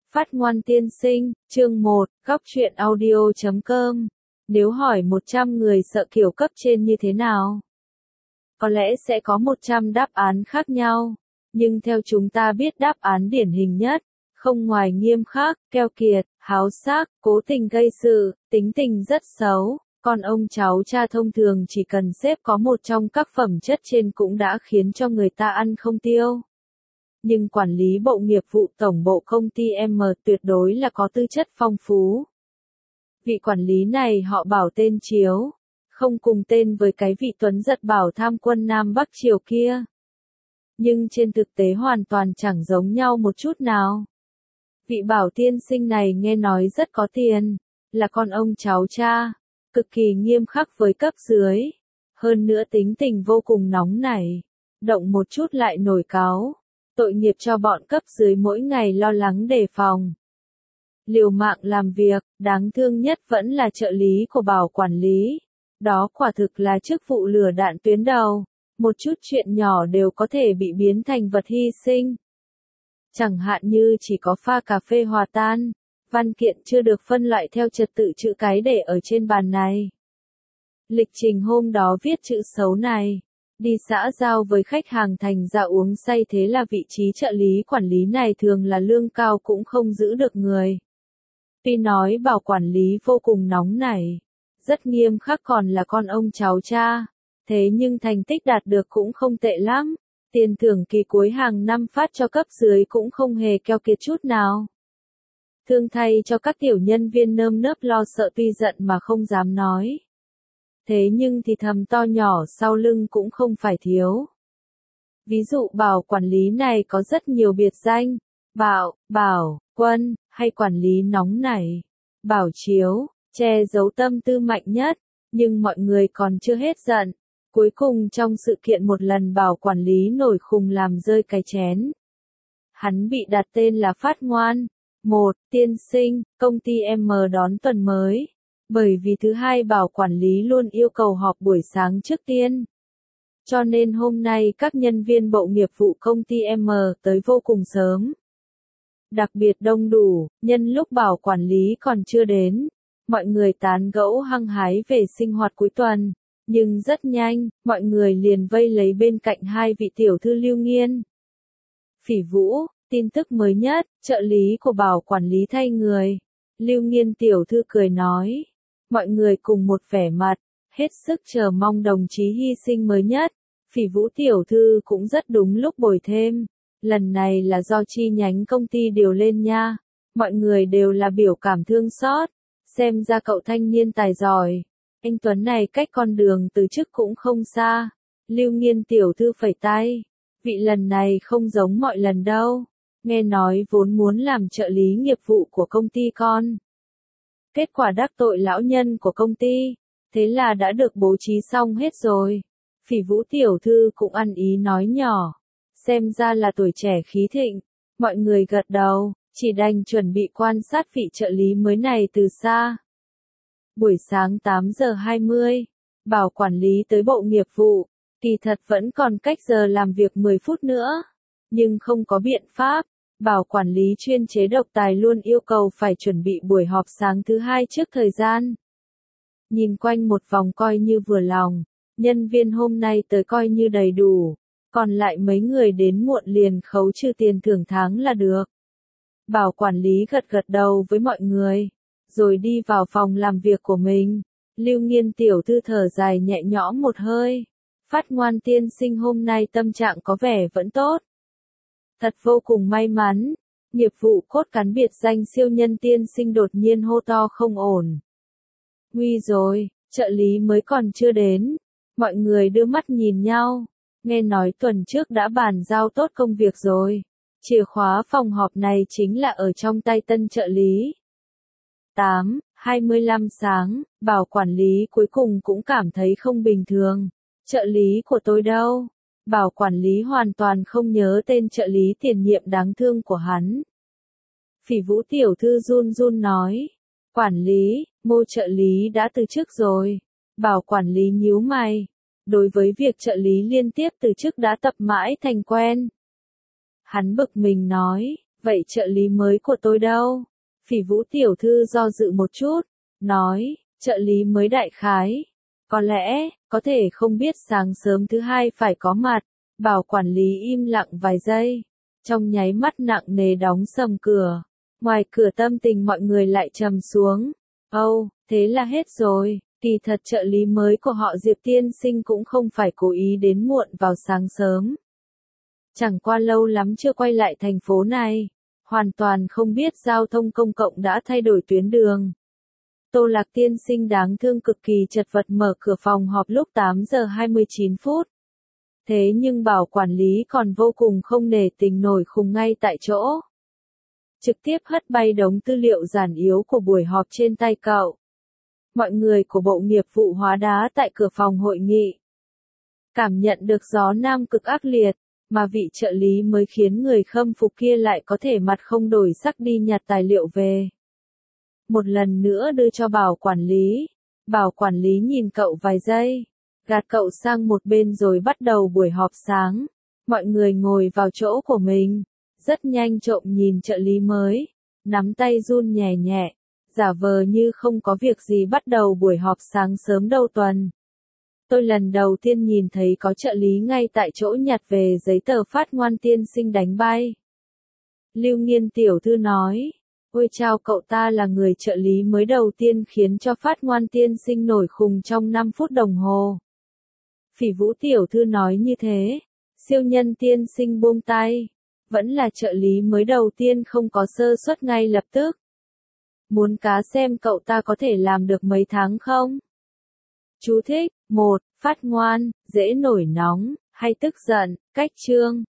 Phát ngoan tiên sinh, chương 1, góc truyện audio.com. Nếu hỏi 100 người sợ kiểu cấp trên như thế nào? Có lẽ sẽ có 100 đáp án khác nhau. Nhưng theo chúng ta biết đáp án điển hình nhất, không ngoài nghiêm khắc, keo kiệt, háo sắc, cố tình gây sự, tính tình rất xấu. Con ông cháu cha thông thường chỉ cần xếp có một trong các phẩm chất trên cũng đã khiến cho người ta ăn không tiêu. Nhưng quản lý bộ nghiệp vụ tổng bộ công ty M tuyệt đối là có tư chất phong phú. Vị quản lý này họ bảo tên Chiếu, không cùng tên với cái vị Tuấn Giật bảo tham quân Nam Bắc Triều kia. Nhưng trên thực tế hoàn toàn chẳng giống nhau một chút nào. Vị Bảo tiên sinh này nghe nói rất có tiền, là con ông cháu cha, cực kỳ nghiêm khắc với cấp dưới. Hơn nữa tính tình vô cùng nóng nảy, động một chút lại nổi cáu. Tội nghiệp cho bọn cấp dưới mỗi ngày lo lắng đề phòng. Liều mạng làm việc, đáng thương nhất vẫn là trợ lý của Bảo quản lý. Đó quả thực là chức vụ lửa đạn tuyến đầu, một chút chuyện nhỏ đều có thể bị biến thành vật hy sinh. Chẳng hạn như chỉ có pha cà phê hòa tan, văn kiện chưa được phân loại theo trật tự chữ cái để ở trên bàn này. Lịch trình hôm đó viết chữ xấu này. Đi xã giao với khách hàng thành ra uống say, thế là vị trí trợ lý quản lý này thường là lương cao cũng không giữ được người. Tuy nói Bảo quản lý vô cùng nóng nảy, rất nghiêm khắc còn là con ông cháu cha, thế nhưng thành tích đạt được cũng không tệ lắm. Tiền thưởng kỳ cuối hàng năm phát cho cấp dưới cũng không hề keo kiệt chút nào. Thương thay cho các tiểu nhân viên nơm nớp lo sợ tuy giận mà không dám nói. Thế nhưng thì thầm to nhỏ sau lưng cũng không phải thiếu. Ví dụ Bảo quản lý này có rất nhiều biệt danh, Bảo, Quân, hay quản lý nóng nảy, Bảo Chiếu, che giấu tâm tư mạnh nhất, nhưng mọi người còn chưa hết giận. Cuối cùng trong sự kiện một lần Bảo quản lý nổi khùng làm rơi cái chén. Hắn bị đặt tên là Phát Ngoan. Tiên sinh, công ty M đón tuần mới. Bởi vì thứ hai Bảo quản lý luôn yêu cầu họp buổi sáng trước tiên. Cho nên hôm nay các nhân viên bộ nghiệp vụ công ty M tới vô cùng sớm. Đặc biệt đông đủ, nhân lúc Bảo quản lý còn chưa đến. Mọi người tán gẫu hăng hái về sinh hoạt cuối tuần. Nhưng rất nhanh, mọi người liền vây lấy bên cạnh hai vị tiểu thư Lưu Nghiên. Phỉ Vũ, tin tức mới nhất, trợ lý của Bảo quản lý thay người. Lưu Nghiên tiểu thư cười nói. Mọi người cùng một vẻ mặt, hết sức chờ mong đồng chí hy sinh mới nhất. Phỉ Vũ tiểu thư cũng rất đúng lúc bồi thêm. Lần này là do chi nhánh công ty điều lên nha. Mọi người đều là biểu cảm thương xót. Xem ra cậu thanh niên tài giỏi. Anh Tuấn này cách con đường từ chức cũng không xa. Lưu Nghiên tiểu thư phẩy tay. Vị lần này không giống mọi lần đâu. Nghe nói vốn muốn làm trợ lý nghiệp vụ của công ty con. Kết quả đắc tội lão nhân của công ty, thế là đã được bố trí xong hết rồi. Phỉ Vũ tiểu thư cũng ăn ý nói nhỏ, xem ra là tuổi trẻ khí thịnh. Mọi người gật đầu, chỉ đành chuẩn bị quan sát vị trợ lý mới này từ xa. Buổi sáng 8 giờ 20, Bảo quản lý tới bộ nghiệp vụ, kỳ thật vẫn còn cách giờ làm việc 10 phút nữa, nhưng không có biện pháp. Bảo quản lý chuyên chế độc tài luôn yêu cầu phải chuẩn bị buổi họp sáng thứ hai trước thời gian. Nhìn quanh một vòng coi như vừa lòng, nhân viên hôm nay tới coi như đầy đủ, còn lại mấy người đến muộn liền khấu trừ tiền thưởng tháng là được. Bảo quản lý gật gật đầu với mọi người, rồi đi vào phòng làm việc của mình. Lưu Nghiên tiểu thư thở dài nhẹ nhõm một hơi. Phát Ngoan tiên sinh hôm nay tâm trạng có vẻ vẫn tốt. Thật vô cùng may mắn, nghiệp vụ cốt cán biệt danh siêu nhân tiên sinh đột nhiên hô to không ổn. Nguy rồi, trợ lý mới còn chưa đến. Mọi người đưa mắt nhìn nhau, nghe nói tuần trước đã bàn giao tốt công việc rồi. Chìa khóa phòng họp này chính là ở trong tay tân trợ lý. 8:25 sáng, Bảo quản lý cuối cùng cũng cảm thấy không bình thường. Trợ lý của tôi đâu? Bảo quản lý hoàn toàn không nhớ tên trợ lý tiền nhiệm đáng thương của hắn. Phỉ Vũ tiểu thư run run nói. Quản lý, Ngô trợ lý đã từ chức rồi. Bảo quản lý nhíu mày. Đối với việc trợ lý liên tiếp từ chức đã tập mãi thành quen. Hắn bực mình nói, Vậy trợ lý mới của tôi đâu? Phỉ Vũ tiểu thư do dự một chút, nói, trợ lý mới đại khái. Có lẽ, có thể không biết sáng sớm thứ hai phải có mặt. Bảo quản lý im lặng vài giây. Trong nháy mắt nặng nề đóng sầm cửa. Ngoài cửa tâm tình mọi người lại trầm xuống. Âu, thế là hết rồi. Kỳ thật trợ lý mới của họ Diệp tiên sinh cũng không phải cố ý đến muộn vào sáng sớm. Chẳng qua lâu lắm chưa quay lại thành phố này. Hoàn toàn không biết giao thông công cộng đã thay đổi tuyến đường. Tô Lạc tiên sinh đáng thương cực kỳ chật vật mở cửa phòng họp lúc 8 giờ 29 phút. Thế nhưng bảo quản lý còn vô cùng không nể tình nổi khùng ngay tại chỗ. Trực tiếp hất bay đống tư liệu giản yếu của buổi họp trên tay cậu. Mọi người của bộ nghiệp vụ hóa đá tại cửa phòng hội nghị. Cảm nhận được gió nam cực ác liệt, mà vị trợ lý mới khiến người khâm phục kia lại có thể mặt không đổi sắc đi nhặt tài liệu về. Một lần nữa đưa cho bảo quản lý. Bảo quản lý nhìn cậu vài giây. Gạt cậu sang một bên rồi bắt đầu buổi họp sáng. Mọi người ngồi vào chỗ của mình. Rất nhanh trộm nhìn trợ lý mới. Nắm tay run nhẹ nhẹ. Giả vờ như không có việc gì bắt đầu buổi họp sáng sớm đầu tuần. Tôi lần đầu tiên nhìn thấy có trợ lý ngay tại chỗ nhặt về giấy tờ Phát Ngoan tiên sinh đánh bay. Lưu Nghiên tiểu thư nói. Ôi chao, cậu ta là người trợ lý mới đầu tiên khiến cho Phát Ngoan tiên sinh nổi khùng trong 5 phút đồng hồ. Phỉ Vũ tiểu thư nói như thế. Siêu nhân tiên sinh buông tay. Vẫn là trợ lý mới đầu tiên không có sơ suất ngay lập tức. Muốn cá xem cậu ta có thể làm được mấy tháng không? Chú thích: 1. Phát ngoan, dễ nổi nóng, hay tức giận, cách chương.